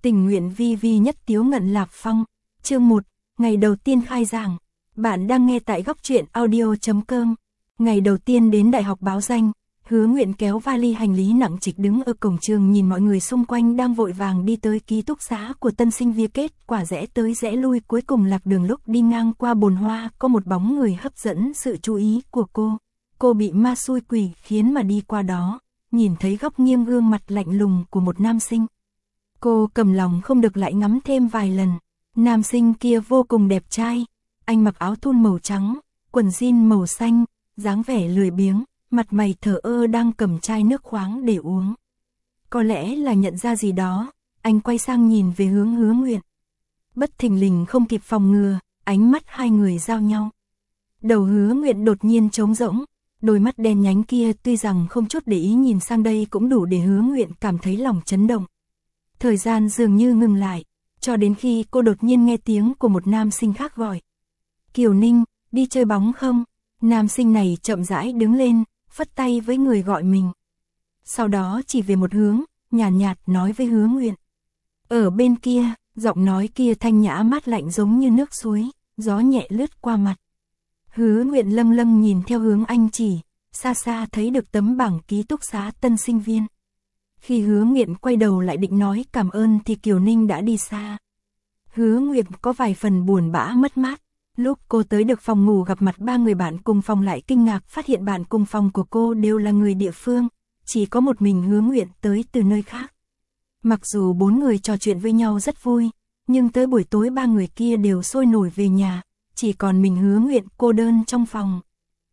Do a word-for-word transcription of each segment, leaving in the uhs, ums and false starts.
Tình nguyện vi vi nhất Tiếu Ngận Lạc Phong. Chương một, ngày đầu tiên khai giảng. Bạn đang nghe tại góc truyện audio chấm com. Ngày đầu tiên đến Đại học báo danh, Hứa Nguyện kéo vali hành lý nặng trịch đứng ở cổng trường nhìn mọi người xung quanh đang vội vàng đi tới ký túc xá của tân sinh viên, kết quả rẽ tới rẽ lui cuối cùng lạc đường. Lúc đi ngang qua bồn hoa có một bóng người hấp dẫn sự chú ý của cô. Cô bị ma xui quỷ khiến mà đi qua đó, nhìn thấy góc nghiêng gương mặt lạnh lùng của một nam sinh. Cô cầm lòng không được lại ngắm thêm vài lần. Nam sinh kia vô cùng đẹp trai. Anh mặc áo thun màu trắng, quần jean màu xanh, dáng vẻ lười biếng, mặt mày thờ ơ đang cầm chai nước khoáng để uống. Có lẽ là nhận ra gì đó, anh quay sang nhìn về hướng Hứa Nguyện. Bất thình lình không kịp phòng ngừa, ánh mắt hai người giao nhau. Đầu Hứa Nguyện đột nhiên trống rỗng, đôi mắt đen nhánh kia tuy rằng không chút để ý nhìn sang đây cũng đủ để Hứa Nguyện cảm thấy lòng chấn động. Thời gian dường như ngừng lại, cho đến khi cô đột nhiên nghe tiếng của một nam sinh khác gọi. Kiều Ninh, đi chơi bóng không? Nam sinh này chậm rãi đứng lên, phất tay với người gọi mình. Sau đó chỉ về một hướng, nhàn nhạt, nhạt nói với Hứa Nguyện. Ở bên kia, giọng nói kia thanh nhã mát lạnh giống như nước suối, gió nhẹ lướt qua mặt. Hứa Nguyện lâng lâng nhìn theo hướng anh chỉ, xa xa thấy được tấm bảng ký túc xá tân sinh viên. Khi Hứa Nguyện quay đầu lại định nói cảm ơn thì Kiều Ninh đã đi xa. Hứa Nguyện có vài phần buồn bã mất mát. Lúc cô tới được phòng ngủ gặp mặt ba người bạn cùng phòng lại kinh ngạc phát hiện bạn cùng phòng của cô đều là người địa phương, chỉ có một mình Hứa Nguyện tới từ nơi khác. Mặc dù bốn người trò chuyện với nhau rất vui, nhưng tới buổi tối ba người kia đều sôi nổi về nhà, chỉ còn mình Hứa Nguyện cô đơn trong phòng.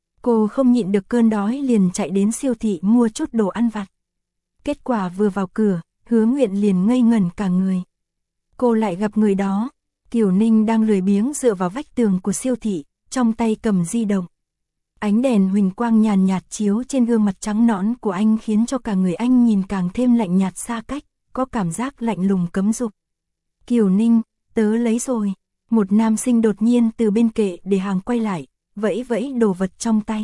Cô không nhịn được cơn đói liền chạy đến siêu thị mua chút đồ ăn vặt. Kết quả vừa vào cửa, Hứa Nguyện liền ngây ngẩn cả người. Cô lại gặp người đó. Kiều Ninh đang lười biếng dựa vào vách tường của siêu thị, trong tay cầm di động. Ánh đèn huỳnh quang nhàn nhạt chiếu trên gương mặt trắng nõn của anh khiến cho cả người anh nhìn càng thêm lạnh nhạt xa cách, có cảm giác lạnh lùng cấm dục. Kiều Ninh, tớ lấy rồi. Một nam sinh đột nhiên từ bên kệ để hàng quay lại, vẫy vẫy đồ vật trong tay.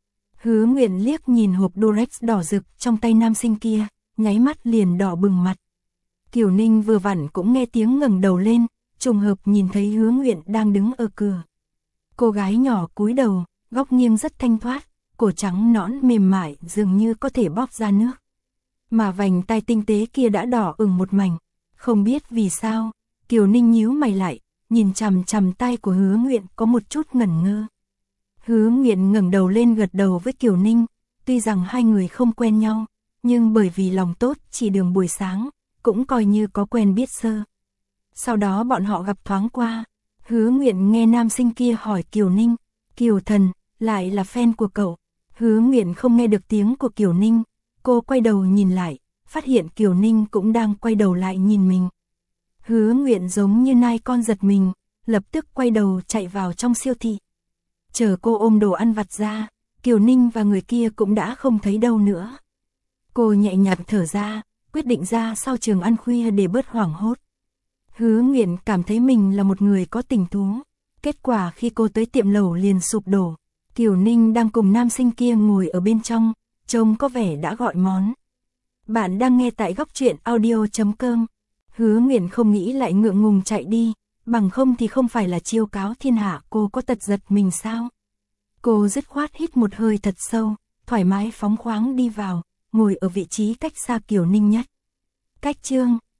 Hứa Nguyện liếc nhìn hộp Durex đỏ rực trong tay nam sinh kia, nháy mắt liền đỏ bừng mặt. Kiều Ninh vừa vặn cũng nghe tiếng ngẩng đầu lên, trùng hợp nhìn thấy Hứa Nguyện đang đứng ở cửa. Cô gái nhỏ cúi đầu, góc nghiêng rất thanh thoát, cổ trắng nõn mềm mại dường như có thể bóp ra nước. Mà vành tai tinh tế kia đã đỏ ửng một mảnh. Không biết vì sao, Kiều Ninh nhíu mày lại, nhìn chằm chằm tay của Hứa Nguyện có một chút ngẩn ngơ. Hứa Nguyện ngẩng đầu lên gật đầu với Kiều Ninh, tuy rằng hai người không quen nhau, nhưng bởi vì lòng tốt chỉ đường buổi sáng, cũng coi như có quen biết sơ. Sau đó bọn họ gặp thoáng qua, Hứa Nguyện nghe nam sinh kia hỏi Kiều Ninh, Kiều Thần, lại là fan của cậu. Hứa Nguyện không nghe được tiếng của Kiều Ninh, cô quay đầu nhìn lại, phát hiện Kiều Ninh cũng đang quay đầu lại nhìn mình. Hứa Nguyện giống như nai con giật mình, lập tức quay đầu chạy vào trong siêu thị. Chờ cô ôm đồ ăn vặt ra, Kiều Ninh và người kia cũng đã không thấy đâu nữa. Cô nhẹ nhàng thở ra, quyết định ra sau trường ăn khuya để bớt hoảng hốt. Hứa Nguyện cảm thấy mình là một người có tình thú. Kết quả khi cô tới tiệm lẩu liền sụp đổ. Kiều Ninh đang cùng nam sinh kia ngồi ở bên trong, trông có vẻ đã gọi món. Bạn đang nghe tại góc truyện audio chấm com. Hứa Nguyện không nghĩ lại ngượng ngùng chạy đi, bằng không thì không phải là chiêu cáo thiên hạ cô có tật giật mình sao. Cô dứt khoát hít một hơi thật sâu, thoải mái phóng khoáng đi vào, ngồi ở vị trí cách xa Kiều Ninh nhất. Cách chương